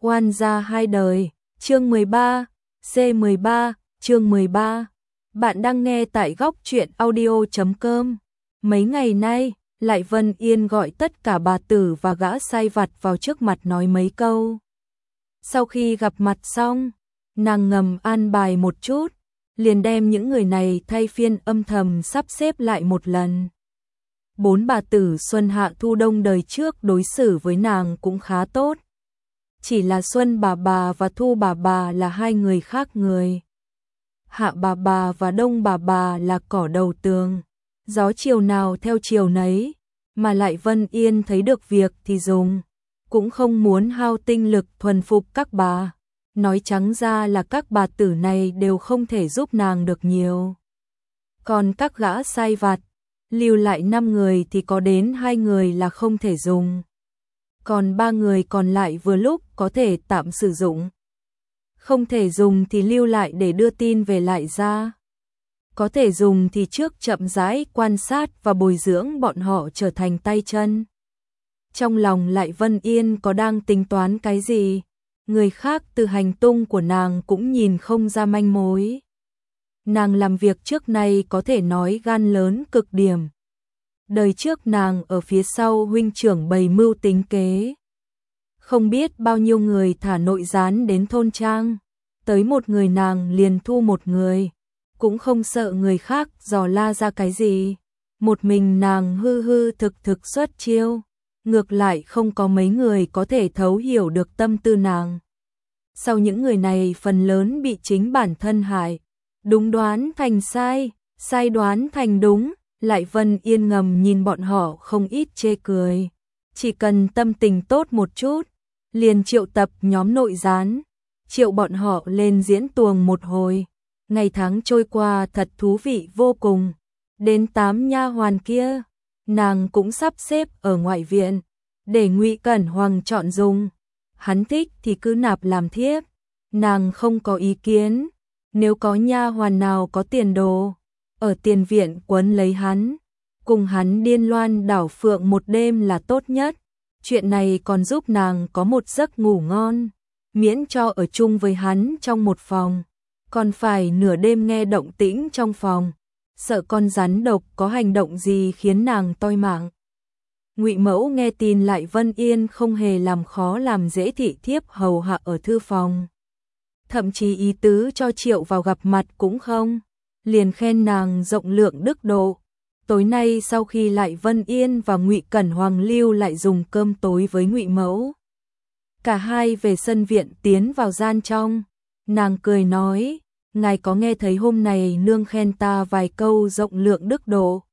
Oan gia hai đời, chương 13, C13, chương 13. Bạn đang nghe tại góc truyện audio.com. Mấy ngày nay, lại Vân Yên gọi tất cả bà tử và gã sai vặt vào trước mặt nói mấy câu. Sau khi gặp mặt xong, nàng ngầm an bài một chút, liền đem những người này thay phiên âm thầm sắp xếp lại một lần. Bốn bà tử Xuân Hạ Thu Đông đời trước đối xử với nàng cũng khá tốt. Chỉ là Xuân bà và Thu bà là hai người khác người. Hạ bà và Đông bà là cỏ đầu tường. Gió chiều nào theo chiều nấy, mà lại Vân Yên thấy được việc thì dùng. Cũng không muốn hao tinh lực thuần phục các bà. Nói trắng ra là các bà tử này đều không thể giúp nàng được nhiều. Còn các gã sai vặt, lưu lại 5 người thì có đến 2 người là không thể dùng. Còn 3 người còn lại vừa lúc có thể tạm sử dụng. Không thể dùng thì lưu lại để đưa tin về lại ra. Có thể dùng thì trước chậm rãi quan sát và bồi dưỡng bọn họ trở thành tay chân. Trong lòng lại Vân Yên có đang tính toán cái gì, người khác từ hành tung của nàng cũng nhìn không ra manh mối. Nàng làm việc trước nay có thể nói gan lớn cực điểm. Đời trước nàng ở phía sau huynh trưởng bày mưu tính kế. Không biết bao nhiêu người thả nội gián đến thôn trang. Tới một người nàng liền thu một người. Cũng không sợ người khác dò la ra cái gì. Một mình nàng hư thực xuất chiêu. Ngược lại không có mấy người có thể thấu hiểu được tâm tư nàng. Sau những người này phần lớn bị chính bản thân hại. Đúng đoán thành sai, sai đoán thành đúng. Lại Vân Yên ngầm nhìn bọn họ không ít chê cười. Chỉ cần tâm tình tốt một chút, liền triệu tập nhóm nội gián, triệu bọn họ lên diễn tuồng một hồi. Ngày tháng trôi qua thật thú vị vô cùng. Đến 8 nha hoàn kia, nàng cũng sắp xếp ở ngoại viện, để Ngụy Cẩn Hoàng chọn dùng. Hắn thích thì cứ nạp làm thiếp, nàng không có ý kiến. Nếu có nha hoàn nào có tiền đồ, ở tiền viện quấn lấy hắn, cùng hắn điên loan đảo phượng một đêm là tốt nhất. Chuyện này còn giúp nàng có một giấc ngủ ngon, miễn cho ở chung với hắn trong một phòng, còn phải nửa đêm nghe động tĩnh trong phòng, sợ con rắn độc có hành động gì khiến nàng toi mạng. Ngụy Mẫu nghe tin lại Vân Yên không hề làm khó làm dễ thị thiếp hầu hạ ở thư phòng, thậm chí ý tứ cho triệu vào gặp mặt cũng không, liền khen nàng rộng lượng đức độ. Tối nay sau khi lại Vân Yên và Ngụy Cẩn Hoàng lưu lại dùng cơm tối với Ngụy Mẫu, cả hai về sân viện tiến vào gian trong. Nàng cười nói, ngài có nghe thấy hôm này nương khen ta vài câu rộng lượng đức độ?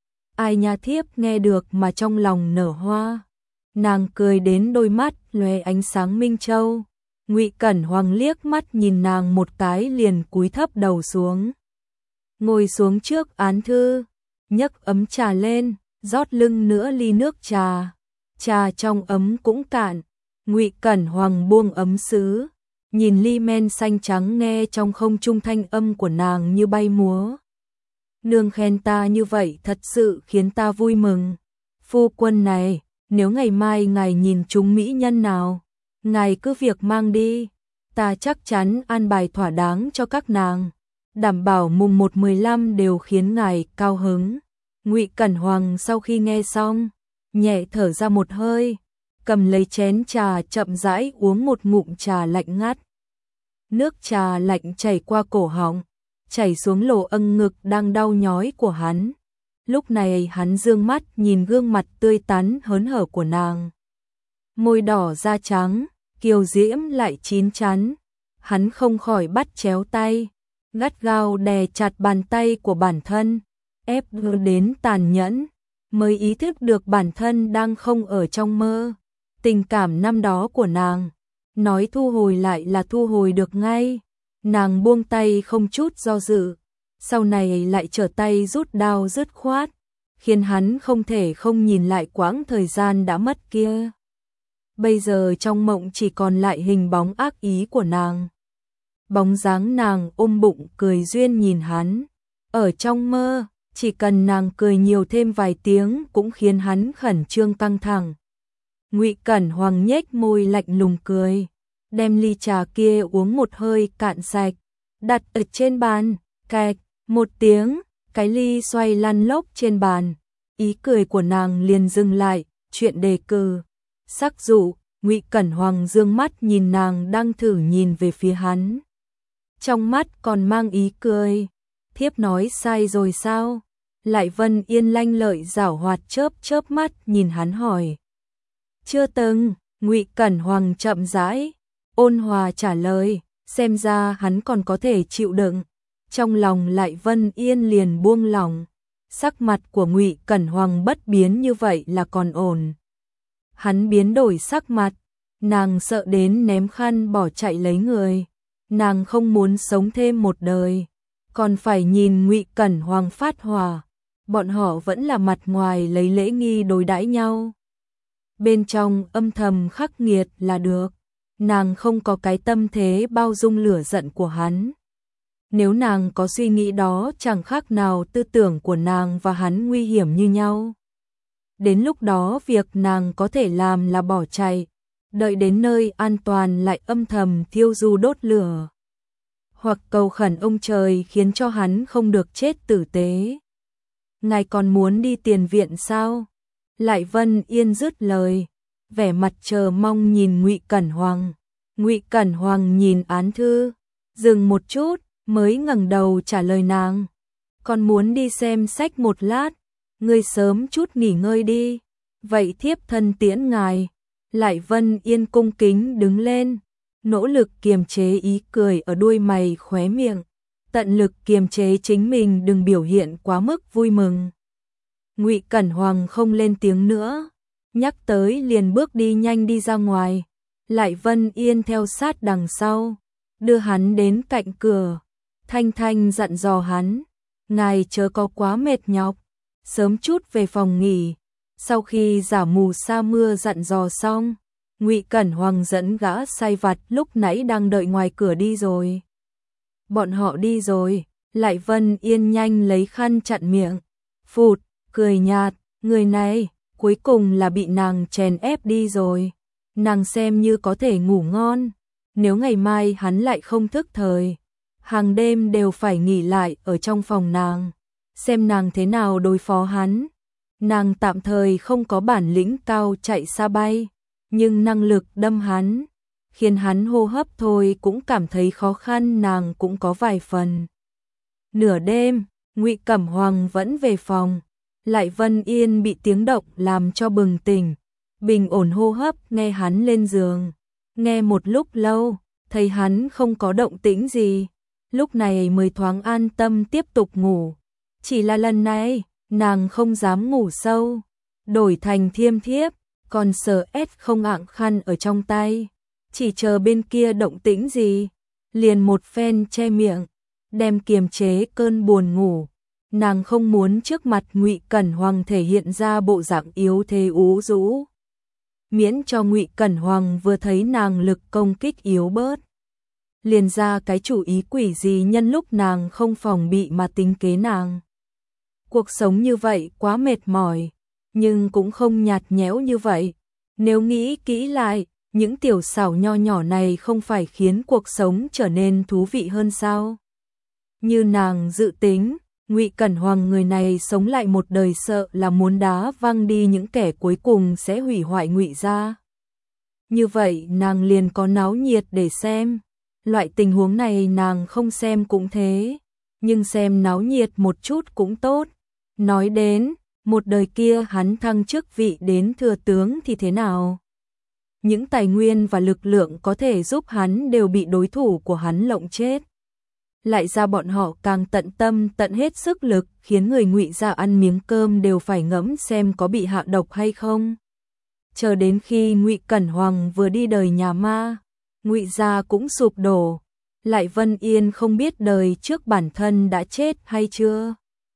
Ai nha, thiếp nghe được mà trong lòng nở hoa. Nàng cười đến đôi mắt lóe ánh sáng minh châu. Ngụy Cẩn Hoàng liếc mắt nhìn nàng một cái liền cúi thấp đầu xuống, ngồi xuống trước án thư, nhấc ấm trà lên, rót lưng nữa ly nước trà. Trà trong ấm cũng cạn. Ngụy Cẩn Hoàng buông ấm sứ, nhìn ly men xanh trắng, nghe trong không trung thanh âm của nàng như bay múa. Nương khen ta như vậy thật sự khiến ta vui mừng. Phu quân này, nếu ngày mai ngài nhìn chúng mỹ nhân nào, ngài cứ việc mang đi, ta chắc chắn an bài thỏa đáng cho các nàng, đảm bảo mùng 1/15 đều khiến ngài cao hứng. Ngụy Cẩn Hoàng sau khi nghe xong, nhẹ thở ra một hơi, cầm lấy chén trà chậm rãi uống một ngụm trà lạnh ngắt. Nước trà lạnh chảy qua cổ họng, chảy xuống lỗ âng ngực đang đau nhói của hắn. Lúc này hắn dương mắt nhìn gương mặt tươi tắn hớn hở của nàng. Môi đỏ da trắng, kiều diễm lại chín chắn. Hắn không khỏi bắt chéo tay, gắt gao đè chặt bàn tay của bản thân, ép đến tàn nhẫn, mới ý thức được bản thân đang không ở trong mơ. Tình cảm năm đó của nàng, nói thu hồi lại là thu hồi được ngay. Nàng buông tay không chút do dự, sau này lại trở tay rút đao dứt khoát, khiến hắn không thể không nhìn lại quãng thời gian đã mất kia. Bây giờ trong mộng chỉ còn lại hình bóng ác ý của nàng. Bóng dáng nàng ôm bụng cười duyên nhìn hắn. Ở trong mơ, chỉ cần nàng cười nhiều thêm vài tiếng cũng khiến hắn khẩn trương căng thẳng. Ngụy Cẩn Hoàng nhếch môi lạnh lùng cười. đem ly trà kia uống một hơi cạn sạch, đặt ở trên bàn, cạch, một tiếng, cái ly xoay lăn lóc trên bàn. Ý cười của nàng liền dừng lại, chuyện đề cử, sắc dụ, Ngụy Cẩn Hoàng dương mắt nhìn nàng đang thử nhìn về phía hắn. Trong mắt còn mang ý cười, thiếp nói sai rồi sao? Lại Vân Yên lanh lợi giảo hoạt chớp chớp mắt nhìn hắn hỏi. Chưa từng, Ngụy Cẩn Hoàng chậm rãi, ôn hòa trả lời, xem ra hắn còn có thể chịu đựng. Trong lòng Lại Vân Yên liền buông lỏng, sắc mặt của Ngụy Cẩn Hoàng bất biến như vậy là còn ổn. Hắn biến đổi sắc mặt, nàng sợ đến ném khăn bỏ chạy lấy người. Nàng không muốn sống thêm một đời, còn phải nhìn Ngụy Cẩn Hoàng phát hỏa. Bọn họ vẫn là mặt ngoài lấy lễ nghi đối đãi nhau, bên trong âm thầm khắc nghiệt là được. Nàng không có cái tâm thế bao dung lửa giận của hắn. Nếu nàng có suy nghĩ đó chẳng khác nào tư tưởng của nàng và hắn nguy hiểm như nhau. Đến lúc đó việc nàng có thể làm là bỏ chạy, đợi đến nơi an toàn lại âm thầm thiêu du đốt lửa. Hoặc cầu khẩn ông trời khiến cho hắn không được chết tử tế. Ngài còn muốn đi tiền viện sao? Lại Vân Yên dứt lời, vẻ mặt chờ mong nhìn Ngụy Cẩn Hoàng. Ngụy Cẩn Hoàng nhìn án thư, dừng một chút, mới ngẩng đầu trả lời nàng. Còn muốn đi xem sách một lát, ngươi sớm chút nghỉ ngơi đi. Vậy thiếp thân tiễn ngài. Lại Vân Yên cung kính đứng lên, nỗ lực kiềm chế ý cười ở đuôi mày khóe miệng, tận lực kiềm chế chính mình đừng biểu hiện quá mức vui mừng. Ngụy Cẩn Hoàng không lên tiếng nữa, nhắc tới liền bước đi nhanh đi ra ngoài. Lại Vân Yên theo sát đằng sau, đưa hắn đến cạnh cửa, thanh thanh dặn dò hắn, ngài chớ có quá mệt nhọc, sớm chút về phòng nghỉ. Sau khi giả mù sa mưa dặn dò xong, Ngụy Cẩn Hoàng dẫn gã sai vặt lúc nãy đang đợi ngoài cửa đi rồi. Bọn họ đi rồi, Lại Vân Yên nhanh lấy khăn chặn miệng, phụt, cười nhạt, người này, cuối cùng là bị nàng chèn ép đi rồi. Nàng xem như có thể ngủ ngon, nếu ngày mai hắn lại không thức thời, hàng đêm đều phải nghỉ lại ở trong phòng nàng, xem nàng thế nào đối phó hắn. Nàng tạm thời không có bản lĩnh cao chạy xa bay, nhưng năng lực đâm hắn, khiến hắn hô hấp thôi cũng cảm thấy khó khăn, nàng cũng có vài phần. Nửa đêm, Ngụy Cẩm Hoàng vẫn về phòng, Lại Vân Yên bị tiếng động làm cho bừng tỉnh, bình ổn hô hấp nghe hắn lên giường. Nghe một lúc lâu, thấy hắn không có động tĩnh gì, lúc này mới thoáng an tâm tiếp tục ngủ. Chỉ là lần này, nàng không dám ngủ sâu, đổi thành thiêm thiếp, còn sờ không ạng khăn ở trong tay, chỉ chờ bên kia động tĩnh gì, liền một phen che miệng, đem kiềm chế cơn buồn ngủ. Nàng không muốn trước mặt Ngụy Cẩn Hoàng thể hiện ra bộ dạng yếu thế ú rũ, miễn cho Ngụy Cẩn Hoàng vừa thấy nàng lực công kích yếu bớt, liền ra cái chủ ý quỷ gì nhân lúc nàng không phòng bị mà tính kế nàng. Cuộc sống như vậy quá mệt mỏi, nhưng cũng không nhạt nhẽo như vậy. Nếu nghĩ kỹ lại, những tiểu xảo nho nhỏ này không phải khiến cuộc sống trở nên thú vị hơn sao? Như nàng dự tính, Ngụy Cẩn Hoàng người này sống lại một đời sợ là muốn đá văng đi những kẻ cuối cùng sẽ hủy hoại Ngụy gia. Như vậy nàng liền có náo nhiệt để xem. Loại tình huống này nàng không xem cũng thế, nhưng xem náo nhiệt một chút cũng tốt. Nói đến, một đời kia hắn thăng chức vị đến thừa tướng thì thế nào? Những tài nguyên và lực lượng có thể giúp hắn đều bị đối thủ của hắn lộng chết. Lại ra bọn họ càng tận tâm tận hết sức lực, khiến người Ngụy gia ăn miếng cơm đều phải ngẫm xem có bị hạ độc hay không. Chờ đến khi Ngụy Cẩn Hoàng vừa đi đời nhà ma, Ngụy gia cũng sụp đổ. Lại Vân Yên không biết đời trước bản thân đã chết hay chưa.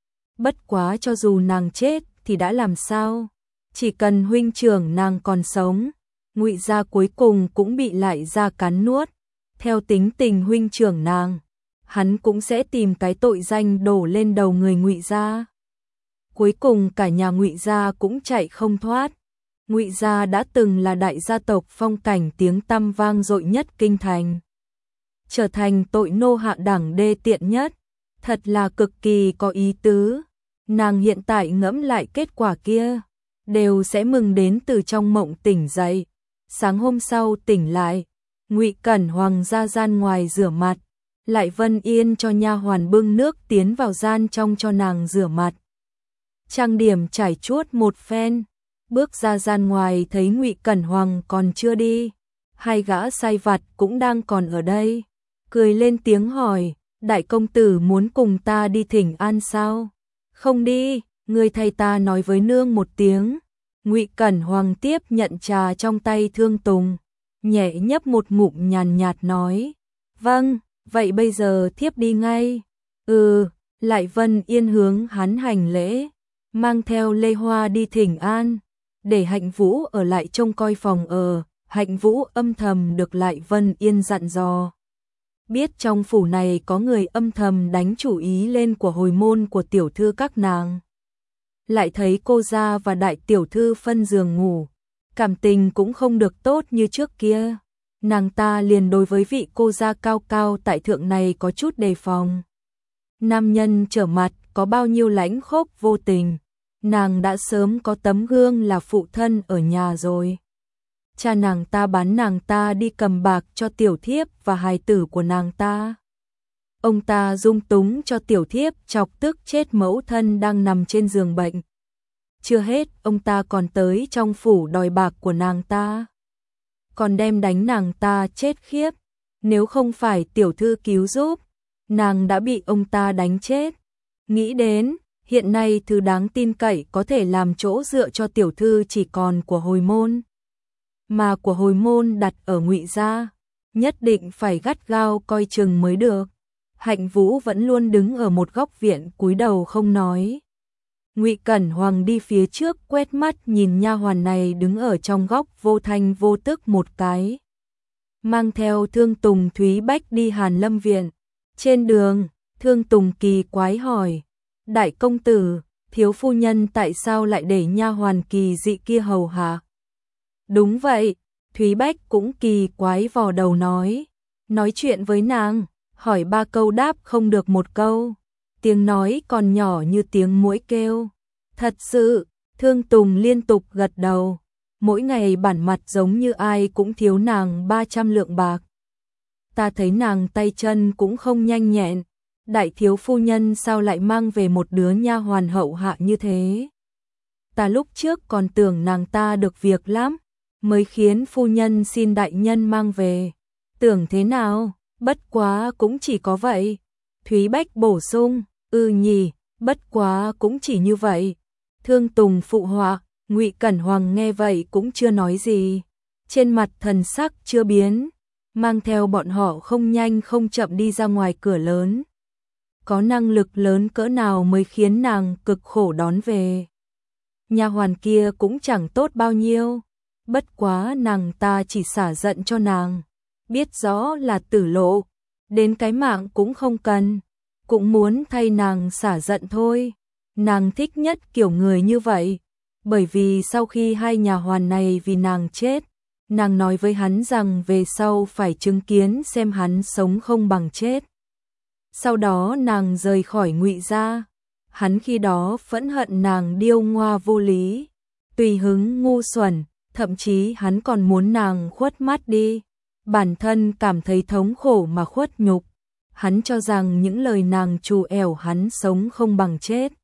Bất quá cho dù nàng chết thì đã làm sao, chỉ cần huynh trưởng nàng còn sống, Ngụy gia cuối cùng cũng bị Lại gia cắn nuốt. Theo tính tình huynh trưởng nàng, hắn cũng sẽ tìm cái tội danh đổ lên đầu người Ngụy gia. Cuối cùng cả nhà Ngụy gia cũng chạy không thoát. Ngụy gia đã từng là đại gia tộc phong cảnh tiếng tăm vang dội nhất kinh thành, trở thành tội nô hạ đẳng đê tiện nhất, thật là cực kỳ có ý tứ. Nàng hiện tại ngẫm lại kết quả kia, đều sẽ mừng đến từ trong mộng tỉnh dậy. Sáng hôm sau tỉnh lại, Ngụy Cẩn Hoàng ra gian ngoài rửa mặt, lại Vân Yên cho nha hoàn bưng nước tiến vào gian trong cho nàng rửa mặt. Trang điểm trải chuốt một phen, bước ra gian ngoài thấy Ngụy Cẩn Hoàng còn chưa đi, hai gã sai vặt cũng đang còn ở đây, cười lên tiếng hỏi, đại công tử muốn cùng ta đi thỉnh an sao? Không đi, người thay ta nói với nương một tiếng. Ngụy Cẩn Hoàng tiếp nhận trà trong tay Thương Tùng, nhẹ nhấp một ngụm nhàn nhạt nói, vâng, vậy bây giờ thiếp đi ngay. Lại Vân Yên hướng hắn hành lễ, mang theo Lê Hoa đi thỉnh an, để Hạnh Vũ ở lại trông coi phòng ở. Hạnh Vũ âm thầm được Lại Vân Yên dặn dò, biết trong phủ này có người âm thầm đánh chủ ý lên của hồi môn của tiểu thư các nàng. Lại thấy cô gia và đại tiểu thư phân giường ngủ, cảm tình cũng không được tốt như trước kia, nàng ta liền đối với vị cô gia cao cao tại thượng này có chút đề phòng. Nam nhân trở mặt có bao nhiêu lãnh khốc vô tình, nàng đã sớm có tấm gương là phụ thân ở nhà rồi. Cha nàng ta bán nàng ta đi cầm bạc cho tiểu thiếp và hài tử của nàng ta. Ông ta dung túng cho tiểu thiếp chọc tức chết mẫu thân đang nằm trên giường bệnh. Chưa hết, ông ta còn tới trong phủ đòi bạc của nàng ta, còn đem đánh nàng ta chết khiếp. Nếu không phải tiểu thư cứu giúp, nàng đã bị ông ta đánh chết. Nghĩ đến, hiện nay thứ đáng tin cậy có thể làm chỗ dựa cho tiểu thư chỉ còn của hồi môn, mà của hồi môn đặt ở Ngụy gia, nhất định phải gắt gao coi chừng mới được. Hạnh Vũ vẫn luôn đứng ở một góc viện cúi đầu không nói. Ngụy Cẩn Hoàng đi phía trước quét mắt nhìn nha hoàn này đứng ở trong góc vô thanh vô tức một cái, mang theo Thương Tùng Thúy Bách đi Hàn Lâm viện. Trên đường, Thương Tùng kỳ quái hỏi, đại công tử, thiếu phu nhân tại sao lại để nha hoàn kỳ dị kia hầu hạ? Đúng vậy, Thúy Bách cũng kỳ quái vò đầu nói chuyện với nàng, hỏi 3 câu đáp không được 1 câu, tiếng nói còn nhỏ như tiếng muỗi kêu. Thật sự, Thương Tùng liên tục gật đầu, mỗi ngày bản mặt giống như ai cũng thiếu nàng 300 lượng bạc. Ta thấy nàng tay chân cũng không nhanh nhẹn, đại thiếu phu nhân sao lại mang về một đứa nha hoàn hậu hạ như thế? Ta lúc trước còn tưởng nàng ta được việc lắm, mới khiến phu nhân xin đại nhân mang về. Tưởng thế nào, bất quá cũng chỉ có vậy. Thúy Bách bổ sung, nhỉ, bất quá cũng chỉ như vậy. Thương Tùng phụ họa, Ngụy Cẩn Hoàng nghe vậy cũng chưa nói gì, trên mặt thần sắc chưa biến, mang theo bọn họ không nhanh không chậm đi ra ngoài cửa lớn. Có năng lực lớn cỡ nào mới khiến nàng cực khổ đón về. Nha hoàn kia cũng chẳng tốt bao nhiêu, bất quá nàng ta chỉ xả giận cho nàng, biết rõ là tử lộ, đến cái mạng cũng không cần, cũng muốn thay nàng xả giận thôi. Nàng thích nhất kiểu người như vậy, bởi vì sau khi hai nha hoàn này vì nàng chết, nàng nói với hắn rằng về sau phải chứng kiến xem hắn sống không bằng chết. Sau đó nàng rời khỏi Ngụy gia, hắn khi đó phẫn hận nàng điêu ngoa vô lý, tùy hứng ngu xuẩn, thậm chí hắn còn muốn nàng khuất mắt đi, bản thân cảm thấy thống khổ mà khuất nhục. Hắn cho rằng những lời nàng trù ẻo hắn sống không bằng chết.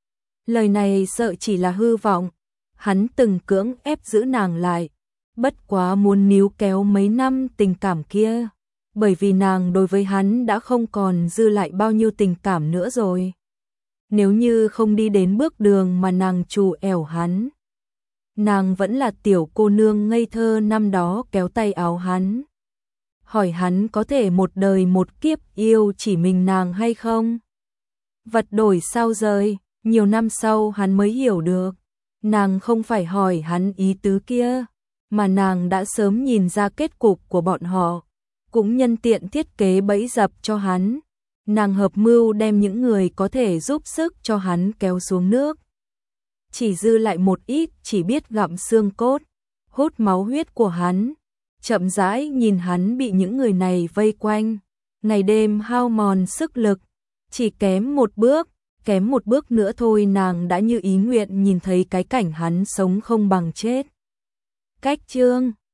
Lời này sợ chỉ là hư vọng, hắn từng cưỡng ép giữ nàng lại, bất quá muốn níu kéo mấy năm tình cảm kia, bởi vì nàng đối với hắn đã không còn dư lại bao nhiêu tình cảm nữa rồi. Nếu như không đi đến bước đường mà nàng trù ẻo hắn, nàng vẫn là tiểu cô nương ngây thơ năm đó kéo tay áo hắn, hỏi hắn có thể một đời một kiếp yêu chỉ mình nàng hay không. Vật đổi sao rời, nhiều năm sau hắn mới hiểu được, nàng không phải hỏi hắn ý tứ kia, mà nàng đã sớm nhìn ra kết cục của bọn họ, cũng nhân tiện thiết kế bẫy dập cho hắn. Nàng hợp mưu đem những người có thể giúp sức cho hắn kéo xuống nước. chỉ dư lại một ít, chỉ biết gặm xương cốt, hút máu huyết của hắn. Chậm rãi nhìn hắn bị những người này vây quanh, ngày đêm hao mòn sức lực, chỉ kém một bước nữa thôi nàng đã như ý nguyện nhìn thấy cái cảnh hắn sống không bằng chết. Cách chương